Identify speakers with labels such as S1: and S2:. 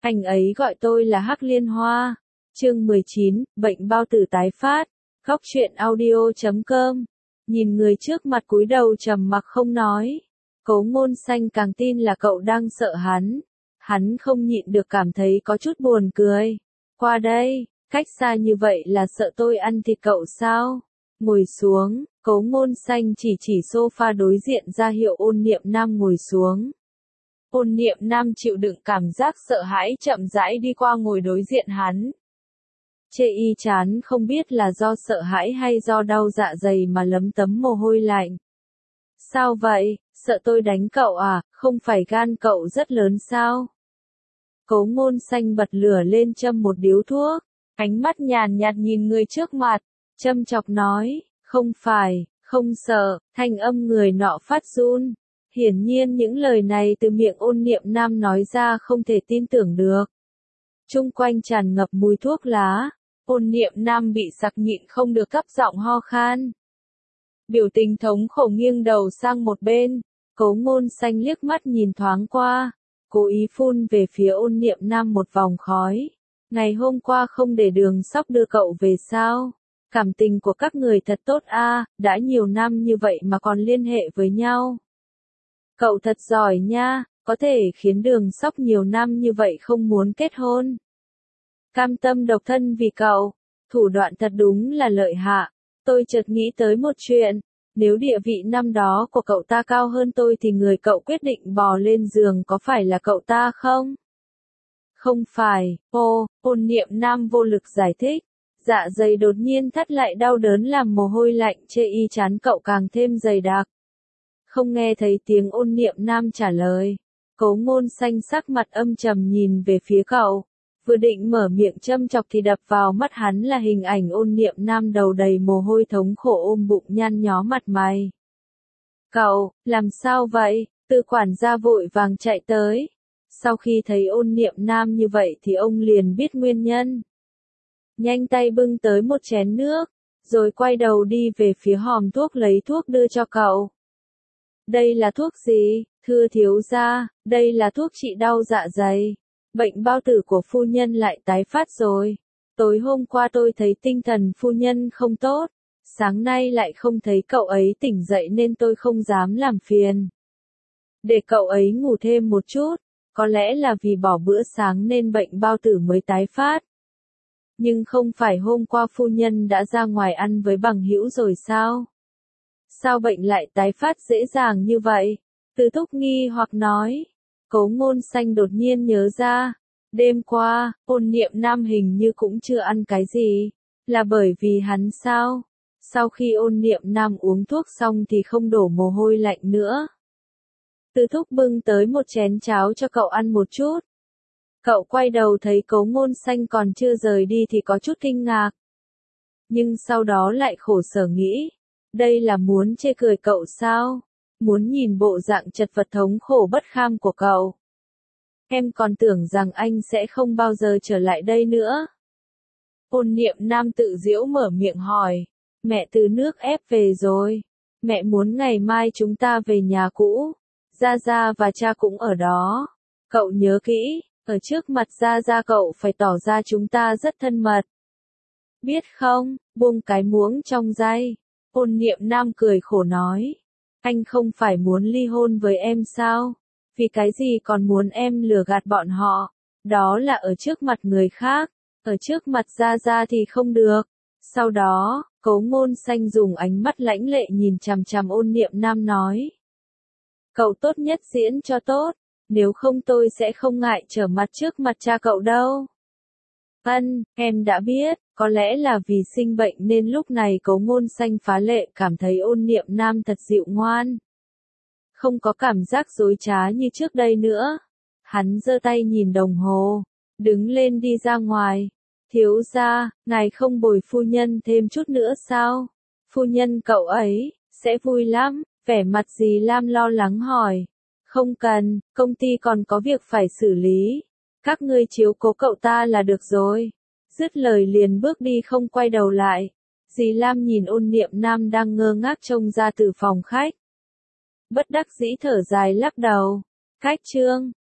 S1: Anh ấy gọi tôi là Hắc Liên Hoa. Chương 19, bệnh bao tử tái phát. Góc truyện audio.com. Nhìn người trước mặt cúi đầu trầm mặc không nói. Cố Ngôn Xanh càng tin là cậu đang sợ hắn. Hắn không nhịn được cảm thấy có chút buồn cười. Qua đây, cách xa như vậy là sợ tôi ăn thịt cậu sao? Ngồi xuống, Cố Ngôn Xanh chỉ sofa đối diện ra hiệu Ôn Niệm Nam ngồi xuống. Ôn Niệm Nam chịu đựng cảm giác sợ hãi chậm rãi đi qua ngồi đối diện hắn. Chê y chán không biết là do sợ hãi hay do đau dạ dày mà lấm tấm mồ hôi lạnh. Sao vậy, sợ tôi đánh cậu à, không phải gan cậu rất lớn sao? Cố Ngôn Xanh bật lửa lên châm một điếu thuốc, ánh mắt nhàn nhạt nhìn người trước mặt, châm chọc nói, không phải, không sợ, thanh âm người nọ phát run. Hiển nhiên những lời này từ miệng Ôn Niệm Nam nói ra không thể tin tưởng được. Chung quanh tràn ngập mùi thuốc lá, Ôn Niệm Nam bị sặc nhịn không được thấp giọng ho khan. Biểu tình thống khổ nghiêng đầu sang một bên, Cố Ngôn Xanh liếc mắt nhìn thoáng qua, cố ý phun về phía Ôn Niệm Nam một vòng khói. Ngày hôm qua không để Đường Sóc đưa cậu về sao? Cảm tình của các người thật tốt a, đã nhiều năm như vậy mà còn liên hệ với nhau. Cậu thật giỏi nha, có thể khiến Đường Sóc nhiều năm như vậy không muốn kết hôn. Cam tâm độc thân vì cậu, thủ đoạn thật đúng là lợi hại. Tôi chợt nghĩ tới một chuyện, nếu địa vị năm đó của cậu ta cao hơn tôi thì người cậu quyết định bò lên giường có phải là cậu ta không? Không phải, Ôn Niệm Nam vô lực giải thích. Dạ dày đột nhiên thắt lại đau đớn làm mồ hôi lạnh chê y chán cậu càng thêm dày đặc. Không nghe thấy tiếng Ôn Niệm Nam trả lời. Cố Ngôn Xanh sắc mặt âm trầm nhìn về phía cậu. Vừa định mở miệng châm chọc thì đập vào mắt hắn là hình ảnh Ôn Niệm Nam đầu đầy mồ hôi thống khổ ôm bụng nhăn nhó mặt mày. Cậu, làm sao vậy? Tư quản gia vội vàng chạy tới. Sau khi thấy Ôn Niệm Nam như vậy thì ông liền biết nguyên nhân. Nhanh tay bưng tới một chén nước, rồi quay đầu đi về phía hòm thuốc lấy thuốc đưa cho cậu. Đây là thuốc gì? Thưa thiếu gia, đây là thuốc trị đau dạ dày. Bệnh bao tử của phu nhân lại tái phát rồi. Tối hôm qua tôi thấy tinh thần phu nhân không tốt. Sáng nay lại không thấy cậu ấy tỉnh dậy nên tôi không dám làm phiền. Để cậu ấy ngủ thêm một chút, có lẽ là vì bỏ bữa sáng nên bệnh bao tử mới tái phát. Nhưng không phải hôm qua phu nhân đã ra ngoài ăn với bằng hữu rồi sao? Sao bệnh lại tái phát dễ dàng như vậy? Từ Thúc nghi hoặc nói. Cố Ngôn Xanh đột nhiên nhớ ra. Đêm qua, Ôn Niệm Nam hình như cũng chưa ăn cái gì. Là bởi vì hắn sao? Sau khi Ôn Niệm Nam uống thuốc xong thì không đổ mồ hôi lạnh nữa. Từ Thúc bưng tới một chén cháo cho cậu ăn một chút. Cậu quay đầu thấy Cố Ngôn Xanh còn chưa rời đi thì có chút kinh ngạc. Nhưng sau đó lại khổ sở nghĩ. Đây là muốn chê cười cậu sao? Muốn nhìn bộ dạng chật vật thống khổ bất kham của cậu. Em còn tưởng rằng anh sẽ không bao giờ trở lại đây nữa. Ôn Niệm Nam tự giễu mở miệng hỏi. Mẹ từ nước ép về rồi. Mẹ muốn ngày mai chúng ta về nhà cũ. Gia Gia và cha cũng ở đó. Cậu nhớ kỹ, ở trước mặt Gia Gia cậu phải tỏ ra chúng ta rất thân mật. Biết không, buông cái muỗng trong day. Ôn Niệm Nam cười khổ nói. Anh không phải muốn ly hôn với em sao? Vì cái gì còn muốn em lừa gạt bọn họ? Đó là ở trước mặt người khác, ở trước mặt Gia Gia thì không được. Sau đó, Cố Ngôn Xanh dùng ánh mắt lãnh lệ nhìn chằm chằm Ôn Niệm Nam nói. Cậu tốt nhất diễn cho tốt, nếu không tôi sẽ không ngại trở mặt trước mặt cha cậu đâu. Em đã biết, có lẽ là vì sinh bệnh nên lúc này Cố Ngôn Xanh phá lệ cảm thấy Ôn Niệm Nam thật dịu ngoan. Không có cảm giác dối trá như trước đây nữa. Hắn giơ tay nhìn đồng hồ, đứng lên đi ra ngoài. Thiếu gia, ngài không bồi phu nhân thêm chút nữa sao? Phu nhân cậu ấy, sẽ vui lắm, vẻ mặt dì Lam lo lắng hỏi. Không cần, công ty còn có việc phải xử lý. Các ngươi chiếu cố cậu ta là được rồi. Dứt lời liền bước đi không quay đầu lại. Dì Lam nhìn Ôn Niệm Nam đang ngơ ngác trông ra từ phòng khách. Bất đắc dĩ thở dài lắc đầu. Cách chương